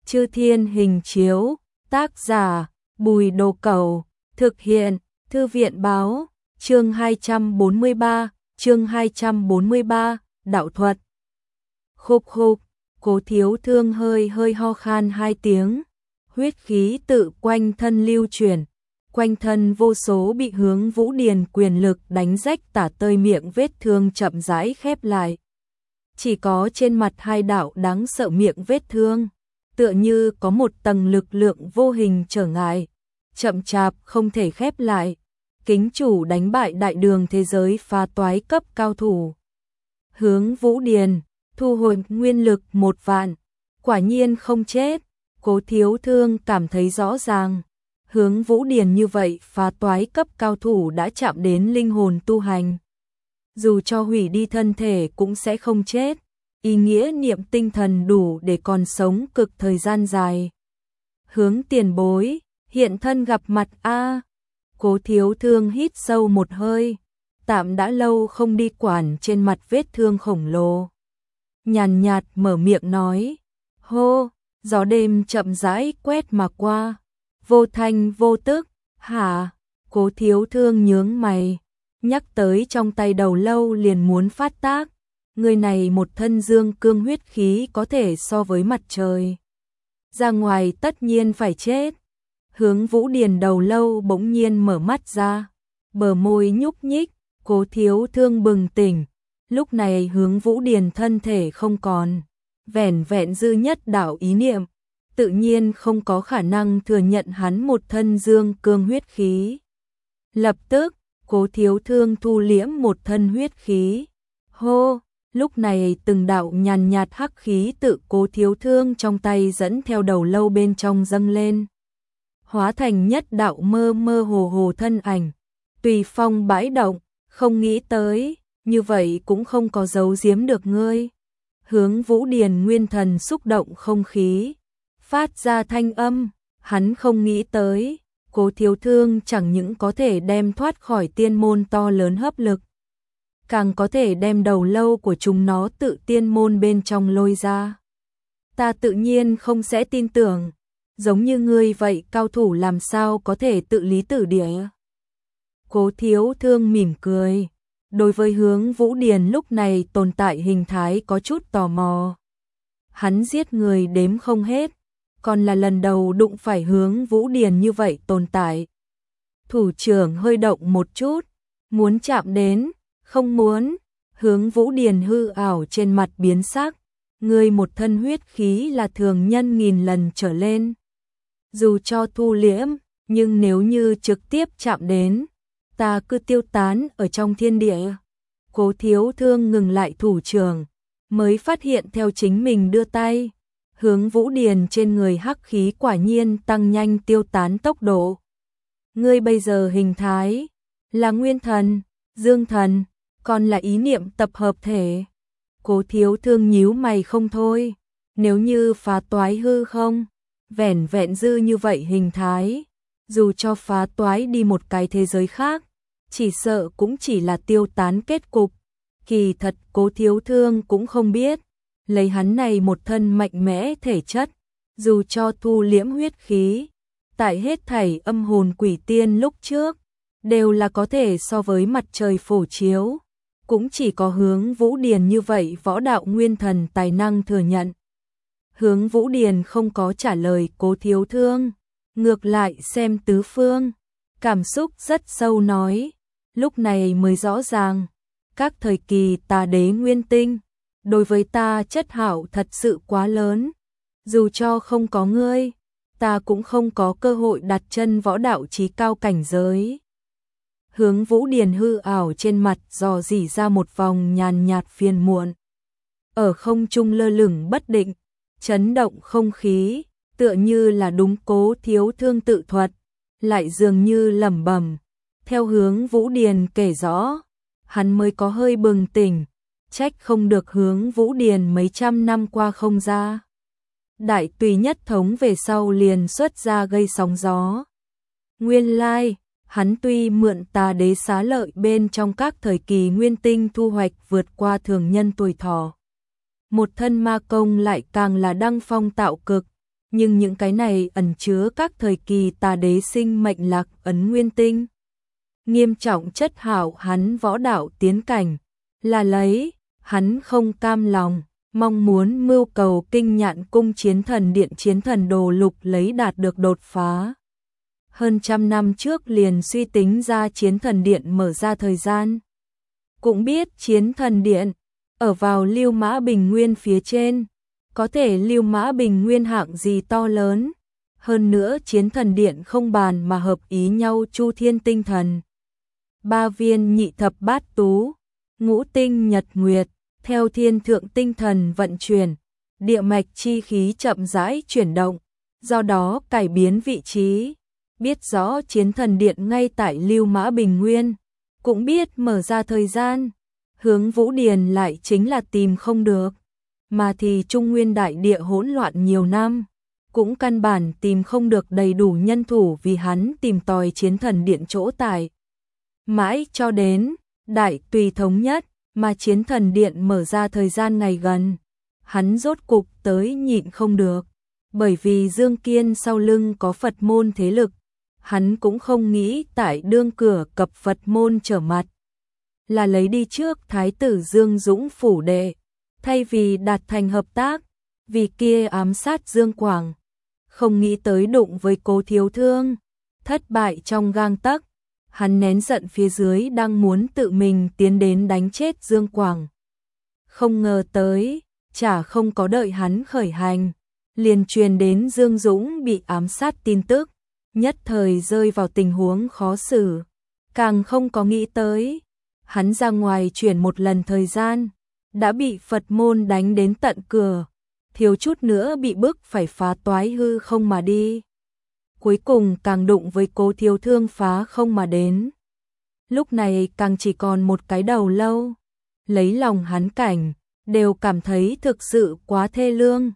Chư Thiên Hình Chiếu, tác giả, Bùi Đồ Cẩu, thực hiện, Thư viện báo, chương 243, đạo thuật. Khục khục, Cố Thiếu Thương hơi ho khan 2 tiếng, huyết khí tự quanh thân lưu chuyển, quanh thân vô số bị Hướng Vũ Điền quyền lực đánh rách tả tơi miệng vết thương chậm rãi khép lại. Chỉ có trên mặt 2 đạo đáng sợ miệng vết thương, tựa như có một tầng lực lượng vô hình trở ngại, chậm chạp không thể khép lại. Kính chủ đánh bại đại đường thế giới phá toái cấp cao thủ. Hướng Vũ Điền, thu hồi nguyên lực 1 vạn, quả nhiên không chết. Cố Thiếu Thương cảm thấy rõ ràng, Hướng Vũ Điền như vậy phá toái cấp cao thủ đã chạm đến linh hồn tu hành. Dù cho hủy đi thân thể cũng sẽ không chết, ý nghĩa niệm tinh thần đủ để còn sống cực thời gian dài. Hướng tiền bối, hiện thân gặp mặt a. Cố Thiếu Thương hít sâu một hơi, tạm đã lâu không đi quản trên mặt vết thương khổng lồ. Nhàn nhạt mở miệng nói, hô, gió đêm chậm rãi quét mà qua, vô thanh vô tức, hả? Cố Thiếu Thương nhướng mày, nhắc tới trong tay đầu lâu liền muốn phát tác, người này một thân dương cương huyết khí có thể so với mặt trời. Ra ngoài tất nhiên phải chết. Hướng Vũ Điền đầu lâu bỗng nhiên mở mắt ra, bờ môi nhúc nhích, Cố Thiếu Thương bừng tỉnh. Lúc này Hướng Vũ Điền thân thể không còn, vẻn vẹn dư nhất đạo ý niệm, tự nhiên không có khả năng thừa nhận hắn một thân dương cương huyết khí. Lập tức, Cố Thiếu Thương thu liễm một thân huyết khí. Hô, lúc này từng đạo nhàn nhạt hắc khí tự Cố Thiếu Thương trong tay dẫn theo đầu lâu bên trong dâng lên, hóa thành nhất đạo mơ hồ thân ảnh, tùy phong bãi động, không nghĩ tới, như vậy cũng không có giấu giếm được ngươi. Hướng Vũ Điền nguyên thần xúc động không khí, phát ra thanh âm, hắn không nghĩ tới, Cố Thiếu Thương chẳng những có thể đem thoát khỏi tiên môn to lớn hấp lực, càng có thể đem đầu lâu của chúng nó tự tiên môn bên trong lôi ra. Ta tự nhiên không sẽ tin tưởng, giống như ngươi vậy cao thủ làm sao có thể tự lý tử địa. Cố Thiếu Thương mỉm cười, đối với Hướng Vũ Điền lúc này tồn tại hình thái có chút tò mò. Hắn giết người đếm không hết, còn là lần đầu đụng phải Hướng Vũ Điền như vậy tồn tại. Thủ trưởng hơi động một chút, muốn chạm đến, không muốn. Hướng Vũ Điền hư ảo trên mặt biến sắc, ngươi một thân huyết khí là thường nhân nghìn lần trở lên. Dù cho thu liễm, nhưng nếu như trực tiếp chạm đến, ta cứ tiêu tán ở trong thiên địa. Cố Thiếu Thương ngừng lại thủ trưởng, mới phát hiện theo chính mình đưa tay, Hướng Vũ Điền trên người hắc khí quả nhiên tăng nhanh tiêu tán tốc độ. Ngươi bây giờ hình thái là nguyên thần, dương thần, còn là ý niệm tập hợp thể. Cố Thiếu Thương nhíu mày không thôi, nếu như phá toái hư không, vẻn vẹn dư như vậy hình thái, dù cho phá toái đi một cái thế giới khác, chỉ sợ cũng chỉ là tiêu tán kết cục. Kỳ thật Cố Thiếu Thương cũng không biết, lấy hắn này một thân mạnh mẽ thể chất, dù cho thu liễm huyết khí, tại hết thảy âm hồn quỷ tiên lúc trước, đều là có thể so với mặt trời phổ chiếu, cũng chỉ có Hướng Vũ Điền như vậy võ đạo nguyên thần tài năng thừa nhận. Hướng Vũ Điền không có trả lời Cố Thiếu Thương, ngược lại xem tứ phương, cảm xúc rất sâu nói, lúc này mới rõ ràng, các thời kỳ tà đế nguyên tinh, đối với ta chất hảo thật sự quá lớn, dù cho không có ngươi, ta cũng không có cơ hội đặt chân võ đạo chí cao cảnh giới. Hướng Vũ Điền hư ảo trên mặt dò dỉ ra một vòng nhàn nhạt phiền muộn, ở không trung lơ lửng bất định, chấn động không khí, tựa như là đúng Cố Thiếu Thương tự thuật, lại dường như lẩm bẩm. Theo Hướng Vũ Điền kể rõ, hắn mới có hơi bừng tỉnh, trách không được Hướng Vũ Điền mấy trăm năm qua không ra. Đại tùy nhất thống về sau liền xuất ra gây sóng gió. Nguyên lai, hắn tuy mượn tà đế xá lợi bên trong các thời kỳ nguyên tinh thu hoạch vượt qua thường nhân tuổi thọ, một thân ma công lại càng là đăng phong tạo cực, nhưng những cái này ẩn chứa các thời kỳ tà đế sinh mệnh lạc ấn nguyên tinh. Nghiêm trọng chất hảo hắn võ đạo tiến cảnh, là lấy, hắn không cam lòng, mong muốn mưu cầu kinh nhạn cung chiến thần điện chiến thần đồ lục lấy đạt được đột phá. Hơn trăm năm trước liền suy tính ra chiến thần điện mở ra thời gian. Cũng biết chiến thần điện, ở vào Lưu Mã Bình Nguyên phía trên, có thể Lưu Mã Bình Nguyên hạng gì to lớn. Hơn nữa chiến thần điện không bàn mà hợp ý nhau chu thiên tinh thần. 3 viên nhị thập bát tú, ngũ tinh nhật nguyệt, theo thiên thượng tinh thần vận chuyển, địa mạch chi khí chậm rãi chuyển động, do đó cải biến vị trí. Biết rõ chiến thần điện ngay tại Lưu Mã Bình Nguyên, cũng biết mở ra thời gian, Hướng Vũ Điền lại chính là tìm không được, mà thì Trung Nguyên đại địa hỗn loạn nhiều năm, cũng căn bản tìm không được đầy đủ nhân thủ vì hắn tìm tòi chiến thần điện chỗ tại. Mãi cho đến đại tùy thống nhất mà chiến thần điện mở ra thời gian ngày gần, hắn rốt cục tới nhịn không được, bởi vì Dương Kiên sau lưng có Phật môn thế lực, hắn cũng không nghĩ tại đương cửa cập Phật môn trở mặt, là lấy đi trước Thái tử Dương Dũng phủ đệ, thay vì đạt thành hợp tác, vì kia ám sát Dương Quảng, không nghĩ tới đụng với Cố Thiếu Thương, thất bại trong gang tấc. Hắn nén giận phía dưới đang muốn tự mình tiến đến đánh chết Dương Quảng. Không ngờ tới, chả không có đợi hắn khởi hành, liền truyền đến Dương Dũng bị ám sát tin tức, nhất thời rơi vào tình huống khó xử. Càng không có nghĩ tới, hắn ra ngoài chuyển một lần thời gian, đã bị Phật môn đánh đến tận cửa, thiếu chút nữa bị bức phải phá toái hư không mà đi. Cuối cùng càng đụng với Cố Thiếu Thương phá không mà đến. Lúc này càng chỉ còn một cái đầu lâu. Lấy lòng hắn cảnh, đều cảm thấy thực sự quá thê lương.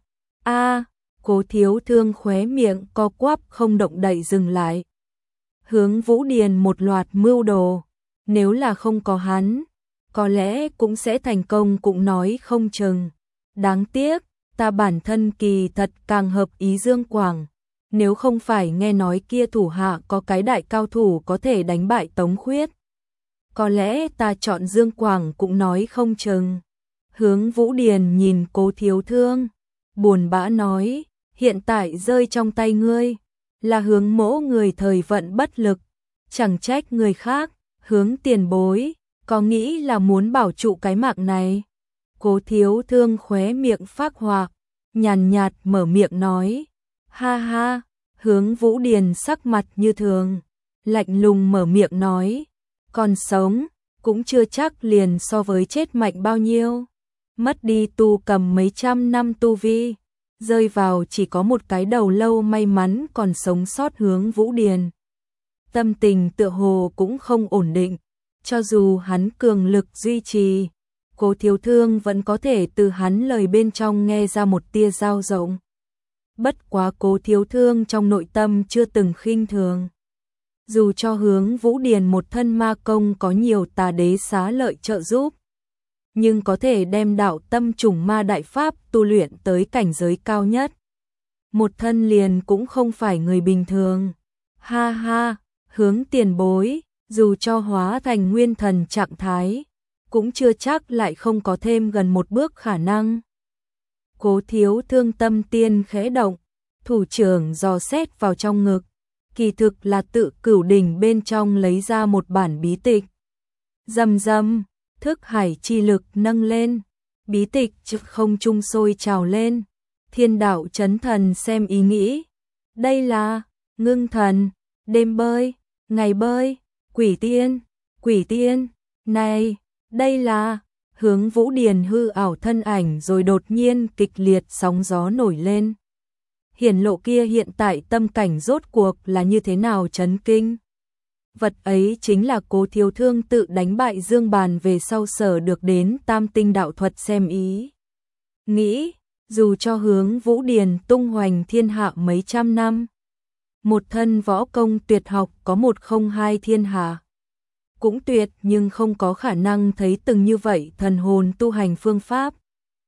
Cố Thiếu Thương khóe miệng co quắp không động đậy dừng lại. Hướng Vũ Điền một loạt mưu đồ, nếu là không có hắn, có lẽ cũng sẽ thành công cũng nói không chừng. Đáng tiếc, ta bản thân kỳ thật càng hợp ý Dương Quảng. Nếu không phải nghe nói kia thủ hạ có cái đại cao thủ có thể đánh bại Tống Khuyết, có lẽ ta chọn Dương Quảng cũng nói không chừng. Hướng Vũ Điền nhìn Cố Thiếu Thương, buồn bã nói, hiện tại rơi trong tay ngươi, là Hướng mỗ người thời vận bất lực, chẳng trách người khác, Hướng tiền bối, có nghĩ là muốn bảo trụ cái mạng này. Cố Thiếu Thương khóe miệng phác họa, nhàn nhạt mở miệng nói, ha ha. Hướng Vũ Điền sắc mặt như thường, lạnh lùng mở miệng nói, còn sống, cũng chưa chắc liền so với chết mạnh bao nhiêu. Mất đi tu cầm mấy trăm năm tu vi, rơi vào chỉ có một cái đầu lâu may mắn còn sống sót Hướng Vũ Điền. Tâm tình tựa hồ cũng không ổn định, cho dù hắn cường lực duy trì, Cố Thiếu Thương vẫn có thể từ hắn lời bên trong nghe ra một tia dao rộng. Bất quá Cố Thiếu Thương trong nội tâm chưa từng khinh thường. Dù cho Hướng Vũ Điền một thân ma công có nhiều tà đế xá lợi trợ giúp, nhưng có thể đem đạo tâm trùng ma đại pháp tu luyện tới cảnh giới cao nhất. Một thân liền cũng không phải người bình thường. Ha ha, Hướng tiền bối, dù cho hóa thành nguyên thần trạng thái, cũng chưa chắc lại không có thêm gần một bước khả năng. Cố Thiếu Thương tâm tiên khẽ động, thủ trưởng dò xét vào trong ngực, kỳ thực là tự Cửu Đỉnh bên trong lấy ra một bản bí tịch. Rầm rầm, thức hải chi lực nâng lên, bí tịch trực không trung sôi trào lên. Thiên đạo chấn thần xem ý nghĩ, đây là ngưng thần, đêm bơi, ngày bơi, quỷ tiên, này, đây là Hướng Vũ Điền hư ảo thân ảnh rồi đột nhiên kịch liệt sóng gió nổi lên. Hiển lộ kia hiện tại tâm cảnh rốt cuộc là như thế nào chấn kinh. Vật ấy chính là Cố Thiếu Thương tự đánh bại Dương Bàn về sau sở được đến tam tinh đạo thuật xem ý. Nghĩ, dù cho Hướng Vũ Điền tung hoành thiên hạ mấy trăm năm, một thân võ công tuyệt học có 102 thiên hạ, cũng tuyệt nhưng không có khả năng thấy từng như vậy thần hồn tu hành phương pháp.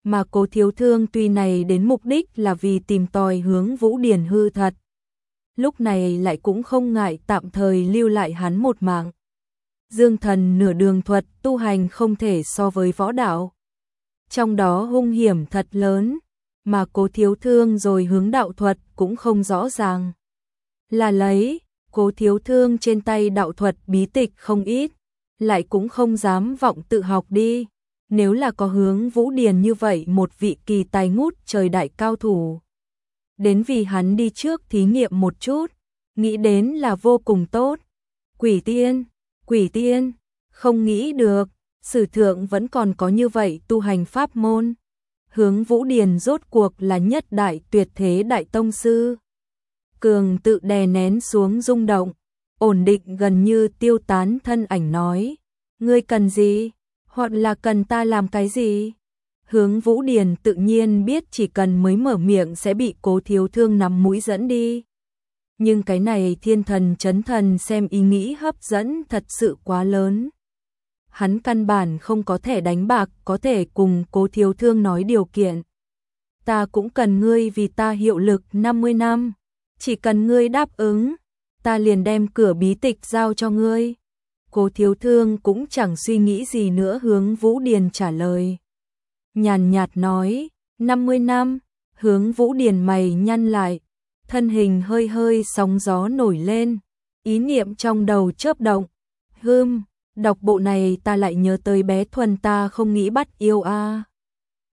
mà Cố Thiếu Thương tuy này đến mục đích là vì tìm tòi Hướng Vũ Điền hư thật. Lúc này lại cũng không ngại tạm thời lưu lại hắn một mạng. Dương thần nửa đường thuật tu hành không thể so với võ đạo. Trong đó hung hiểm thật lớn, mà Cố Thiếu Thương rồi hướng đạo thuật cũng không rõ ràng. Là lấy, Cố Thiếu Thương trên tay đạo thuật bí tịch không ít, lại cũng không dám vọng tự học đi. Nếu là có Hướng Vũ Điền như vậy một vị kỳ tài ngút trời đại cao thủ. Đến vì hắn đi trước thí nghiệm một chút, nghĩ đến là vô cùng tốt. Quỷ tiên, không nghĩ được, sử thượng vẫn còn có như vậy tu hành pháp môn. Hướng Vũ Điền rốt cuộc là nhất đại tuyệt thế đại tông sư. Cường tự đè nén xuống rung động, ổn định gần như tiêu tán thân ảnh nói, ngươi cần gì, hoặc là cần ta làm cái gì? Hướng Vũ Điền tự nhiên biết chỉ cần mới mở miệng sẽ bị Cố Thiếu Thương nắm mũi dẫn đi. Nhưng cái này thiên thần chấn thần xem ý nghĩ hấp dẫn thật sự quá lớn. Hắn căn bản không có thể đánh bạc, có thể cùng Cố Thiếu Thương nói điều kiện. Ta cũng cần ngươi vì ta hiệu lực 50 năm. Chỉ cần ngươi đáp ứng, ta liền đem cửa bí tịch giao cho ngươi. Cố Thiếu Thương cũng chẳng suy nghĩ gì nữa Hướng Vũ Điền trả lời. Nhàn nhạt nói, 50 năm, Hướng Vũ Điền mày nhăn lại, thân hình hơi hơi sóng gió nổi lên, ý niệm trong đầu chớp động. Đọc bộ này ta lại nhớ tới bé Thuần ta không nghĩ bắt yêu a.